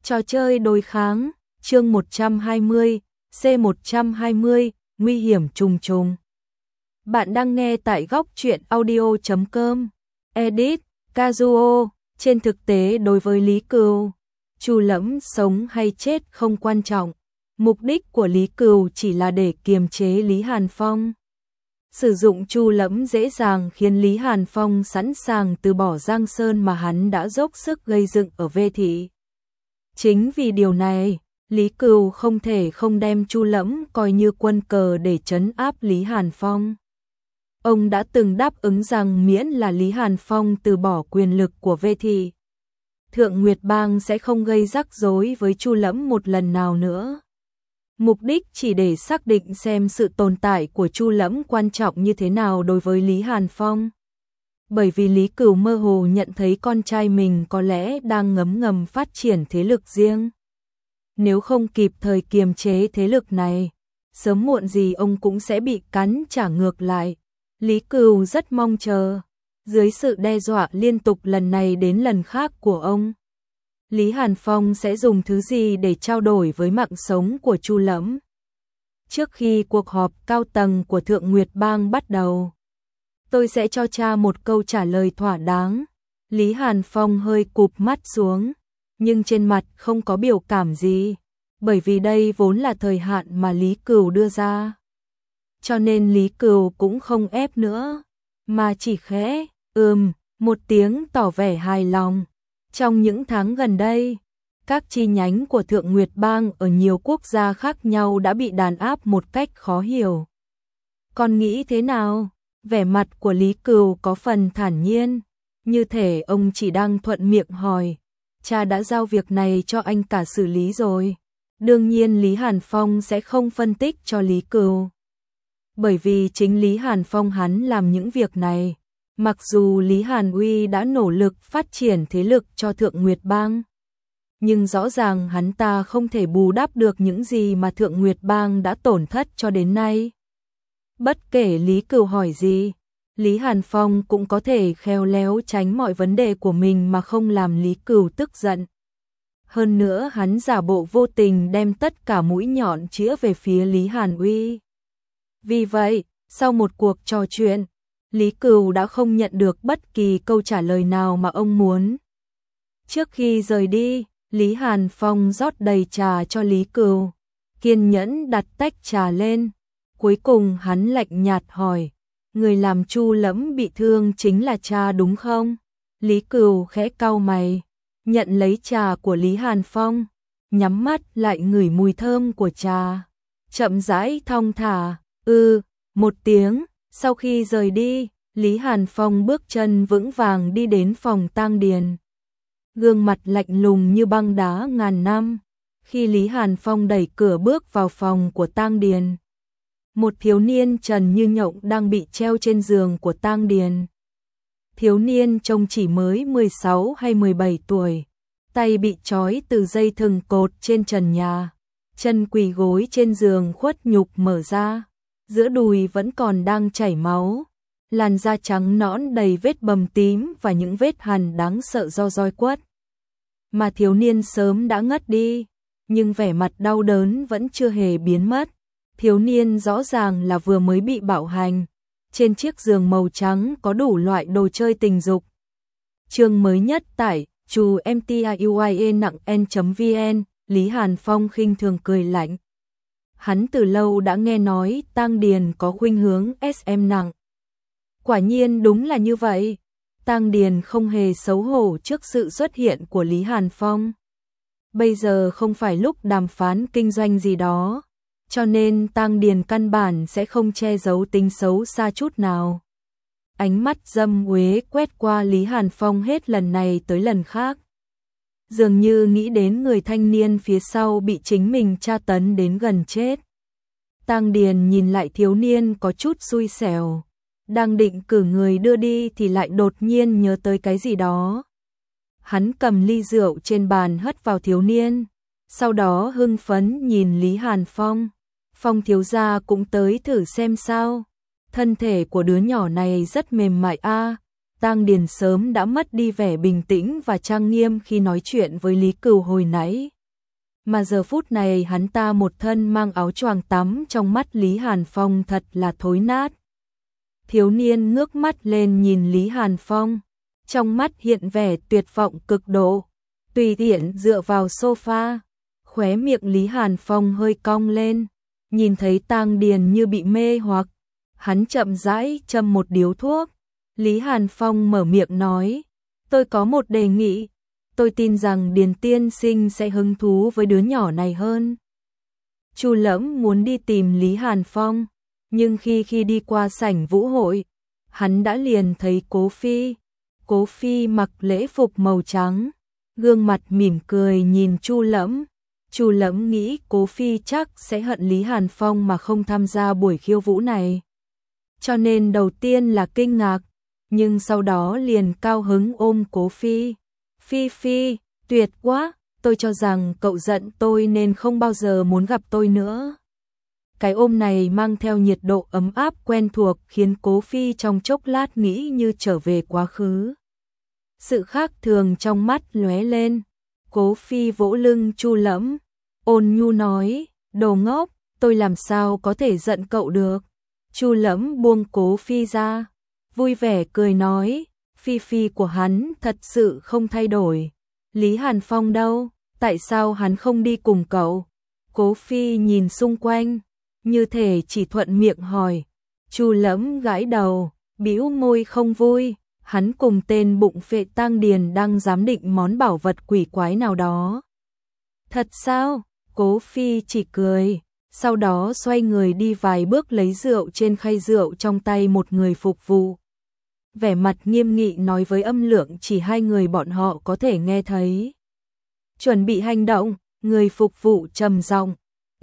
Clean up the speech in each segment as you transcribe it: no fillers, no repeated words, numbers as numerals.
Trò chơi đối kháng, chương 120, C120, nguy hiểm trùng trùng. Bạn đang nghe tại góc truyện audio.com. Edit, Kazuo. Trên thực tế đối với Lý Cừu, Chu Lẫm sống hay chết không quan trọng. Mục đích của Lý Cừu chỉ là để kiềm chế Lý Hàn Phong. Sử dụng Chu Lẫm dễ dàng khiến Lý Hàn Phong sẵn sàng từ bỏ Giang Sơn mà hắn đã dốc sức gây dựng ở Vê Thị. Chính vì điều này, Lý Cừu không thể không đem Chu Lẫm coi như quân cờ để trấn áp Lý Hàn Phong. Ông đã từng đáp ứng rằng miễn là Lý Hàn Phong từ bỏ quyền lực của Vê Thị, Thượng Nguyệt Bang sẽ không gây rắc rối với Chu Lẫm một lần nào nữa. Mục đích chỉ để xác định xem sự tồn tại của Chu Lẫm quan trọng như thế nào đối với Lý Hàn Phong. Bởi vì Lý Cừu mơ hồ nhận thấy con trai mình có lẽ đang ngấm ngầm phát triển thế lực riêng. Nếu không kịp thời kiềm chế thế lực này, sớm muộn gì ông cũng sẽ bị cắn trả ngược lại. Lý Cừu rất mong chờ, dưới sự đe dọa liên tục lần này đến lần khác của ông, Lý Hàn Phong sẽ dùng thứ gì để trao đổi với mạng sống của Chu Lẫm. Trước khi cuộc họp cao tầng của Thượng Nguyệt Bang bắt đầu, tôi sẽ cho cha một câu trả lời thỏa đáng. Lý Hàn Phong hơi cụp mắt xuống, nhưng trên mặt không có biểu cảm gì, bởi vì đây vốn là thời hạn mà Lý Cừu đưa ra. Cho nên Lý Cừu cũng không ép nữa, mà chỉ khẽ một tiếng tỏ vẻ hài lòng. Trong những tháng gần đây, các chi nhánh của Thượng Nguyệt Bang ở nhiều quốc gia khác nhau đã bị đàn áp một cách khó hiểu. Con nghĩ thế nào? Vẻ mặt của Lý Cừu có phần thản nhiên, như thể ông chỉ đang thuận miệng hỏi. Cha đã giao việc này cho anh cả xử lý rồi. Đương nhiên Lý Hàn Phong sẽ không phân tích cho Lý Cừu, bởi vì chính Lý Hàn Phong hắn làm những việc này. Mặc dù Lý Hàn Uy đã nỗ lực phát triển thế lực cho Thượng Nguyệt Bang, nhưng rõ ràng hắn ta không thể bù đắp được những gì mà Thượng Nguyệt Bang đã tổn thất cho đến nay. Bất kể Lý Cừu hỏi gì, Lý Hàn Phong cũng có thể khéo léo tránh mọi vấn đề của mình mà không làm Lý Cừu tức giận. Hơn nữa hắn giả bộ vô tình đem tất cả mũi nhọn chĩa về phía Lý Hàn Uy. Vì vậy, sau một cuộc trò chuyện, Lý Cừu đã không nhận được bất kỳ câu trả lời nào mà ông muốn. Trước khi rời đi, Lý Hàn Phong rót đầy trà cho Lý Cừu, kiên nhẫn đặt tách trà lên. Cuối cùng hắn lạnh nhạt hỏi, người làm Chu Lẫm bị thương chính là cha đúng không? Lý Cừu khẽ cau mày, nhận lấy trà của Lý Hàn Phong, nhắm mắt lại ngửi mùi thơm của trà, chậm rãi thong thả, một tiếng. Sau khi rời đi, Lý Hàn Phong bước chân vững vàng đi đến phòng tang điền. Gương mặt lạnh lùng như băng đá ngàn năm. Khi Lý Hàn Phong đẩy cửa bước vào phòng của tang điền, một thiếu niên trần như nhộng đang bị treo trên giường của tang điền. Thiếu niên trông chỉ mới 16 hay 17 tuổi, tay bị trói từ dây thừng cột trên trần nhà, chân quỳ gối trên giường khuất nhục mở ra, giữa đùi vẫn còn đang chảy máu, làn da trắng nõn đầy vết bầm tím và những vết hằn đáng sợ do roi quất. Mà thiếu niên sớm đã ngất đi, nhưng vẻ mặt đau đớn vẫn chưa hề biến mất. Thiếu niên rõ ràng là vừa mới bị bạo hành. Trên chiếc giường màu trắng có đủ loại đồ chơi tình dục. Chương mới nhất tại Chu MTIUIE nặng n.vn. Lý Hàn Phong khinh thường cười lạnh. Hắn từ lâu đã nghe nói tang điền có khuynh hướng SM nặng. Quả nhiên đúng là như vậy. Tang điền không hề xấu hổ trước sự xuất hiện của Lý Hàn Phong. Bây giờ không phải lúc đàm phán kinh doanh gì đó, cho nên tang điền căn bản sẽ không che giấu tính xấu xa chút nào. Ánh mắt dâm uế quét qua Lý Hàn Phong hết lần này tới lần khác, dường như nghĩ đến người thanh niên phía sau bị chính mình tra tấn đến gần chết. Tang điền nhìn lại thiếu niên có chút xui xẻo, đang định cử người đưa đi thì lại đột nhiên nhớ tới cái gì đó. Hắn cầm ly rượu trên bàn hất vào thiếu niên, sau đó hưng phấn nhìn Lý Hàn Phong. Phong thiếu gia cũng tới thử xem sao. Thân thể của đứa nhỏ này rất mềm mại a. Tang Điền sớm đã mất đi vẻ bình tĩnh và trang nghiêm khi nói chuyện với Lý Cửu hồi nãy. Mà giờ phút này hắn ta một thân mang áo choàng tắm, trong mắt Lý Hàn Phong thật là thối nát. Thiếu niên ngước mắt lên nhìn Lý Hàn Phong, trong mắt hiện vẻ tuyệt vọng cực độ, tùy tiện dựa vào sofa, khóe miệng Lý Hàn Phong hơi cong lên, nhìn thấy Tang Điền như bị mê hoặc, hắn chậm rãi châm một điếu thuốc. Lý Hàn Phong mở miệng nói, tôi có một đề nghị, tôi tin rằng Điền tiên sinh sẽ hứng thú với đứa nhỏ này hơn. Chu Lẫm muốn đi tìm Lý Hàn Phong, nhưng khi đi qua sảnh vũ hội, hắn đã liền thấy Cố Phi. Cố Phi mặc lễ phục màu trắng, gương mặt mỉm cười nhìn Chu Lẫm. Chu Lẫm nghĩ Cố Phi chắc sẽ hận Lý Hàn Phong mà không tham gia buổi khiêu vũ này. Cho nên đầu tiên là kinh ngạc, nhưng sau đó liền cao hứng ôm Cố Phi. Phi Phi, tuyệt quá, tôi cho rằng cậu giận tôi nên không bao giờ muốn gặp tôi nữa. Cái ôm này mang theo nhiệt độ ấm áp quen thuộc khiến Cố Phi trong chốc lát nghĩ như trở về quá khứ. Sự khác thường trong mắt lóe lên, Cố Phi vỗ lưng Chu Lẫm, ôn nhu nói, đồ ngốc, tôi làm sao có thể giận cậu được. Chu Lẫm buông Cố Phi ra, vui vẻ cười nói, Phi Phi của hắn thật sự không thay đổi. Lý Hàn Phong đâu, tại sao hắn không đi cùng cậu? Cố Phi nhìn xung quanh, như thể chỉ thuận miệng hỏi. Chu Lẫm gãi đầu, bĩu môi không vui, hắn cùng tên bụng phệ Tang Điền đang giám định món bảo vật quỷ quái nào đó. Thật sao? Cố Phi chỉ cười, sau đó xoay người đi vài bước lấy rượu trên khay rượu trong tay một người phục vụ. Vẻ mặt nghiêm nghị nói với âm lượng chỉ hai người bọn họ có thể nghe thấy. Chuẩn bị hành động, người phục vụ trầm giọng,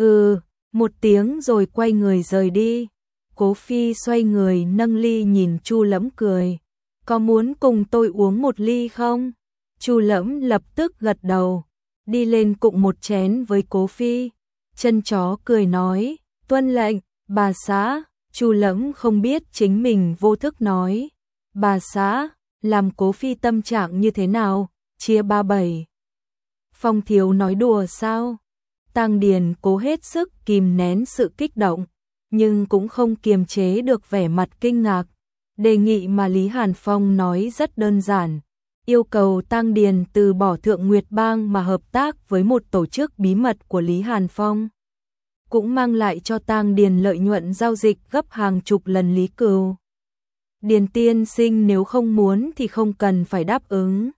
một tiếng rồi quay người rời đi. Cố Phi xoay người nâng ly nhìn Chu Lẫm cười, có muốn cùng tôi uống một ly không? Chu Lẫm lập tức gật đầu, đi lên cụng một chén với Cố Phi. Chân chó cười nói, tuân lệnh, bà xã. Chu Lẫm không biết chính mình vô thức nói, bà xã, làm Cố Phi tâm trạng như thế nào, chia 37. Phong thiếu nói đùa sao? Tang Điền cố hết sức kìm nén sự kích động, nhưng cũng không kiềm chế được vẻ mặt kinh ngạc. Đề nghị mà Lý Hàn Phong nói rất đơn giản, yêu cầu Tang Điền từ bỏ Thượng Nguyệt Bang mà hợp tác với một tổ chức bí mật của Lý Hàn Phong, cũng mang lại cho Tang Điền lợi nhuận giao dịch gấp hàng chục lần Lý Cửu. Điền tiên sinh nếu không muốn thì không cần phải đáp ứng.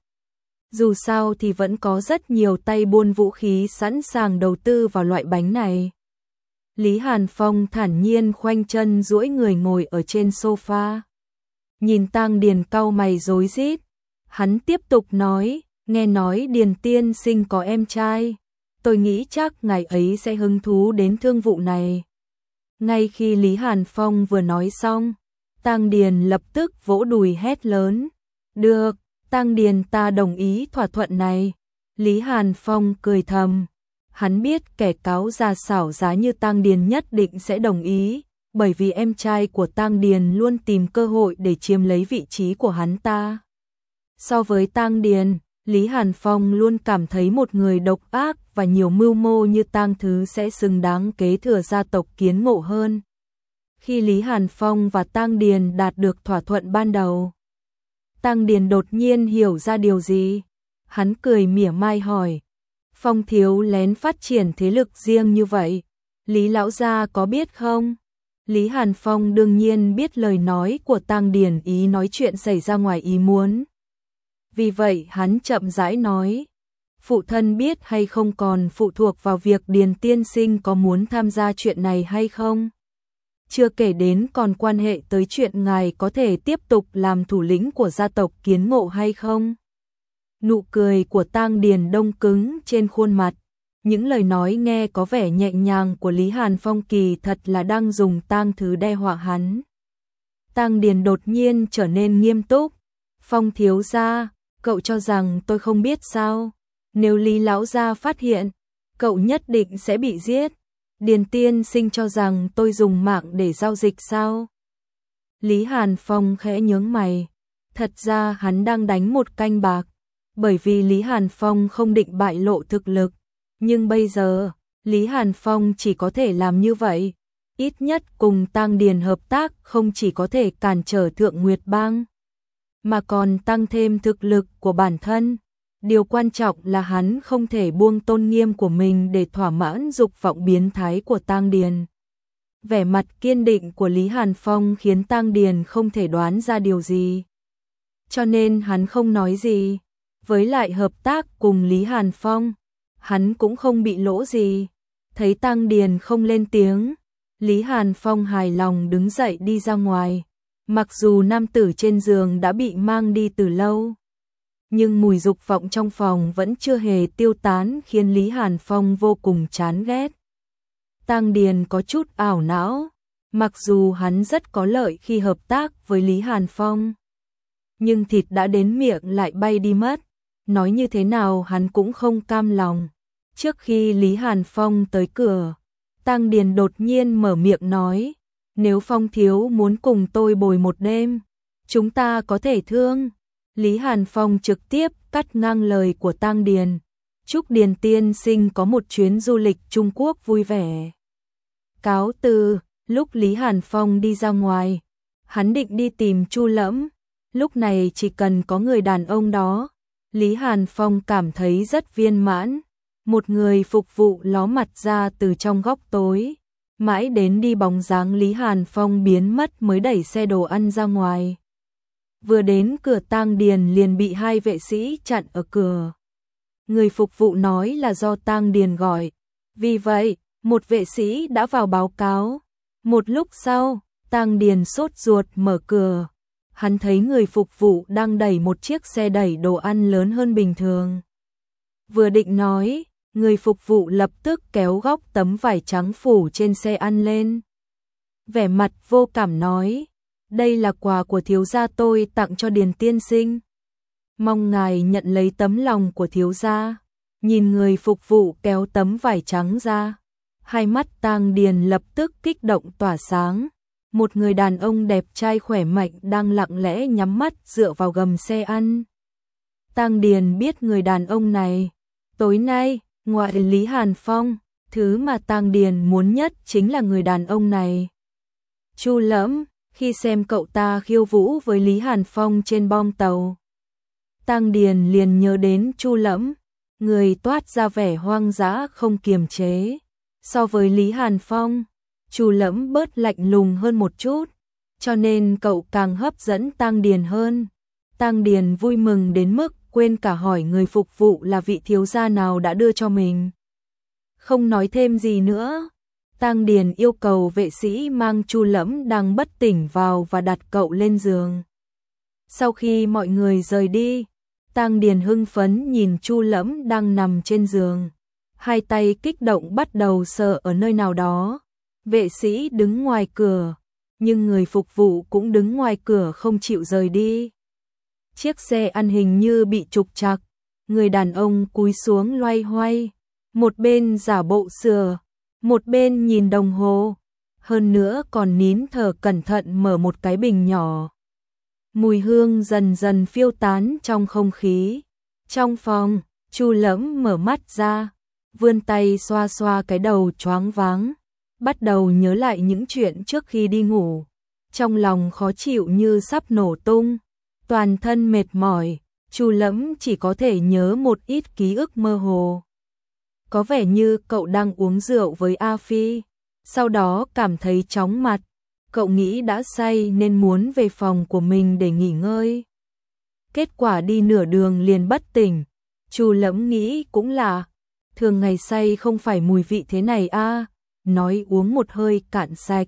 Dù sao thì vẫn có rất nhiều tay buôn vũ khí sẵn sàng đầu tư vào loại bánh này. Lý Hàn Phong thản nhiên khoanh chân duỗi người ngồi ở trên sofa. Nhìn Tang Điền cau mày rối rít, hắn tiếp tục nói, nghe nói Điền tiên sinh có em trai, tôi nghĩ chắc ngài ấy sẽ hứng thú đến thương vụ này. Ngay khi Lý Hàn Phong vừa nói xong, Tang Điền lập tức vỗ đùi hét lớn, được, Tang Điền ta đồng ý thỏa thuận này. Lý Hàn Phong cười thầm, hắn biết kẻ cáo già xảo giá như Tang Điền nhất định sẽ đồng ý, bởi vì em trai của Tang Điền luôn tìm cơ hội để chiếm lấy vị trí của hắn ta. So với Tang Điền, Lý Hàn Phong luôn cảm thấy một người độc ác và nhiều mưu mô như Tang Thứ sẽ xứng đáng kế thừa gia tộc Kiến Ngộ hơn. Khi Lý Hàn Phong và Tang Điền đạt được thỏa thuận ban đầu, Tang Điền đột nhiên hiểu ra điều gì. Hắn cười mỉa mai hỏi, Phong thiếu lén phát triển thế lực riêng như vậy, Lý lão gia có biết không? Lý Hàn Phong đương nhiên biết lời nói của Tang Điền ý nói chuyện xảy ra ngoài ý muốn. Vì vậy hắn chậm rãi nói, phụ thân biết hay không còn phụ thuộc vào việc Điền tiên sinh có muốn tham gia chuyện này hay không. Chưa kể đến còn quan hệ tới chuyện ngài có thể tiếp tục làm thủ lĩnh của gia tộc Kiến Ngộ hay không. Nụ cười của Tang Điền đông cứng trên khuôn mặt. Những lời nói nghe có vẻ nhẹ nhàng của Lý Hàn Phong kỳ thật là đang dùng Tang Thứ đe dọa hắn. Tang Điền đột nhiên trở nên nghiêm túc. Phong thiếu gia, cậu cho rằng tôi không biết sao? Nếu Lý lão gia phát hiện, cậu nhất định sẽ bị giết. Điền tiên sinh cho rằng tôi dùng mạng để giao dịch sao? Lý Hàn Phong khẽ nhướng mày. Thật ra hắn đang đánh một canh bạc, bởi vì Lý Hàn Phong không định bại lộ thực lực, nhưng bây giờ, Lý Hàn Phong chỉ có thể làm như vậy, ít nhất cùng Tang Điền hợp tác không chỉ có thể cản trở Thượng Nguyệt Bang, mà còn tăng thêm thực lực của bản thân. Điều quan trọng là hắn không thể buông tôn nghiêm của mình để thỏa mãn dục vọng biến thái của Tang Điền. Vẻ mặt kiên định của Lý Hàn Phong khiến Tang Điền không thể đoán ra điều gì. Cho nên hắn không nói gì. Với lại hợp tác cùng Lý Hàn Phong, hắn cũng không bị lỗ gì. Thấy Tang Điền không lên tiếng, Lý Hàn Phong hài lòng đứng dậy đi ra ngoài. Mặc dù nam tử trên giường đã bị mang đi từ lâu, nhưng mùi dục vọng trong phòng vẫn chưa hề tiêu tán khiến Lý Hàn Phong vô cùng chán ghét. Tang Điền có chút ảo não, mặc dù hắn rất có lợi khi hợp tác với Lý Hàn Phong, nhưng thịt đã đến miệng lại bay đi mất, nói như thế nào hắn cũng không cam lòng. Trước khi Lý Hàn Phong tới cửa, Tang Điền đột nhiên mở miệng nói, nếu Phong thiếu muốn cùng tôi bồi một đêm, chúng ta có thể thương. Lý Hàn Phong trực tiếp cắt ngang lời của Tang Điền. Chúc Điền tiên sinh có một chuyến du lịch Trung Quốc vui vẻ. Cáo từ. Lúc Lý Hàn Phong đi ra ngoài, hắn định đi tìm Chu Lẫm. Lúc này chỉ cần có người đàn ông đó, Lý Hàn Phong cảm thấy rất viên mãn. Một người phục vụ ló mặt ra từ trong góc tối, mãi đến đi bóng dáng Lý Hàn Phong biến mất mới đẩy xe đồ ăn ra ngoài. Vừa đến cửa Tang Điền liền bị hai vệ sĩ chặn ở cửa. Người phục vụ nói là do Tang Điền gọi. Vì vậy, một vệ sĩ đã vào báo cáo. Một lúc sau, Tang Điền sốt ruột mở cửa. Hắn thấy người phục vụ đang đẩy một chiếc xe đẩy đồ ăn lớn hơn bình thường. Vừa định nói, người phục vụ lập tức kéo góc tấm vải trắng phủ trên xe ăn lên. Vẻ mặt vô cảm nói, đây là quà của thiếu gia tôi tặng cho Điền tiên sinh. Mong ngài nhận lấy tấm lòng của thiếu gia. Nhìn người phục vụ kéo tấm vải trắng ra, hai mắt Tang Điền lập tức kích động tỏa sáng. Một người đàn ông đẹp trai khỏe mạnh đang lặng lẽ nhắm mắt dựa vào gầm xe ăn. Tang Điền biết người đàn ông này. Tối nay, ngoại Lý Hàn Phong, thứ mà Tang Điền muốn nhất chính là người đàn ông này. Chu Lẫm, khi xem cậu ta khiêu vũ với Lý Hàn Phong trên bong tàu, Tang Điền liền nhớ đến Chu Lẫm, người toát ra vẻ hoang dã không kiềm chế. So với Lý Hàn Phong, Chu Lẫm bớt lạnh lùng hơn một chút, cho nên cậu càng hấp dẫn Tang Điền hơn. Tang Điền vui mừng đến mức quên cả hỏi người phục vụ là vị thiếu gia nào đã đưa cho mình. Không nói thêm gì nữa, Tang Điền yêu cầu vệ sĩ mang Chu Lẫm đang bất tỉnh vào và đặt cậu lên giường. Sau khi mọi người rời đi, Tang Điền hưng phấn nhìn Chu Lẫm đang nằm trên giường, hai tay kích động bắt đầu sờ ở nơi nào đó. Vệ sĩ đứng ngoài cửa, nhưng người phục vụ cũng đứng ngoài cửa không chịu rời đi. Chiếc xe ăn hình như bị trục trặc, người đàn ông cúi xuống loay hoay, một bên giả bộ sửa, một bên nhìn đồng hồ, hơn nữa còn nín thở cẩn thận mở một cái bình nhỏ. Mùi hương dần dần phiêu tán trong không khí. Trong phòng, Chu Lẫm mở mắt ra, vươn tay xoa xoa cái đầu choáng váng, bắt đầu nhớ lại những chuyện trước khi đi ngủ. Trong lòng khó chịu như sắp nổ tung, toàn thân mệt mỏi, Chu Lẫm chỉ có thể nhớ một ít ký ức mơ hồ. Có vẻ như cậu đang uống rượu với A Phi, sau đó cảm thấy chóng mặt. Cậu nghĩ đã say nên muốn về phòng của mình để nghỉ ngơi. Kết quả đi nửa đường liền bất tỉnh. Chu Lẫm nghĩ cũng là, thường ngày say không phải mùi vị thế này a, nói uống một hơi cạn sạch.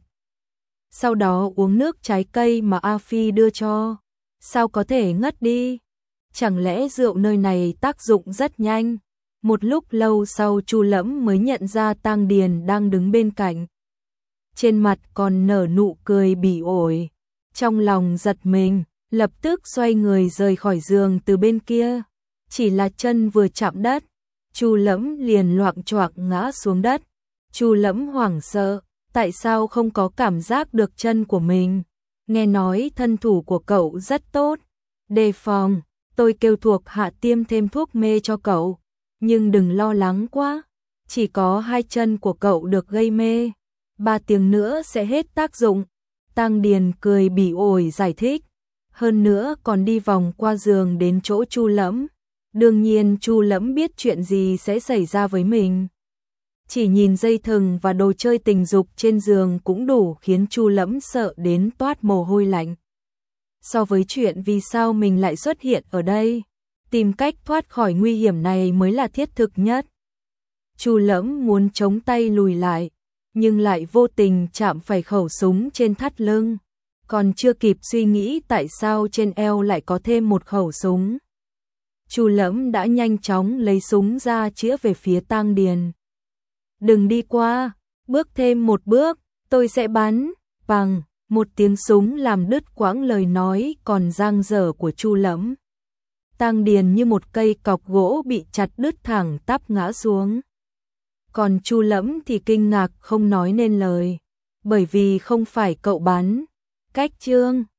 Sau đó uống nước trái cây mà A Phi đưa cho, sao có thể ngất đi? Chẳng lẽ rượu nơi này tác dụng rất nhanh? Một lúc lâu sau Chu Lẫm mới nhận ra Tang Điền đang đứng bên cạnh. Trên mặt còn nở nụ cười bỉ ổi. Trong lòng giật mình, lập tức xoay người rời khỏi giường từ bên kia. Chỉ là chân vừa chạm đất, Chu Lẫm liền loạng choạng ngã xuống đất. Chu Lẫm hoảng sợ, tại sao không có cảm giác được chân của mình? Nghe nói thân thủ của cậu rất tốt, Đề phòng, tôi kêu thuộc hạ tiêm thêm thuốc mê cho cậu, nhưng đừng lo lắng quá, chỉ có 2 chân của cậu được gây mê, 3 tiếng nữa sẽ hết tác dụng. Tăng Điền cười bỉ ổi giải thích, hơn nữa còn đi vòng qua giường đến chỗ Chu Lẫm. Đương nhiên Chu Lẫm biết chuyện gì sẽ xảy ra với mình. Chỉ nhìn dây thừng và đồ chơi tình dục trên giường cũng đủ khiến Chu Lẫm sợ đến toát mồ hôi lạnh. So với chuyện vì sao mình lại xuất hiện ở đây, tìm cách thoát khỏi nguy hiểm này mới là thiết thực nhất. Chu Lẫm muốn chống tay lùi lại, nhưng lại vô tình chạm phải khẩu súng trên thắt lưng, còn chưa kịp suy nghĩ tại sao trên eo lại có thêm một khẩu súng. Chu Lẫm đã nhanh chóng lấy súng ra chĩa về phía Tăng Điền. Đừng đi qua, bước thêm một bước, tôi sẽ bắn. Bằng, một tiếng súng làm đứt quãng lời nói còn dang dở của Chu Lẫm. Tăng Điền như một cây cọc gỗ bị chặt đứt thẳng tắp ngã xuống. Còn Chu Lẫm thì kinh ngạc không nói nên lời, bởi vì không phải cậu bắn. Cách chương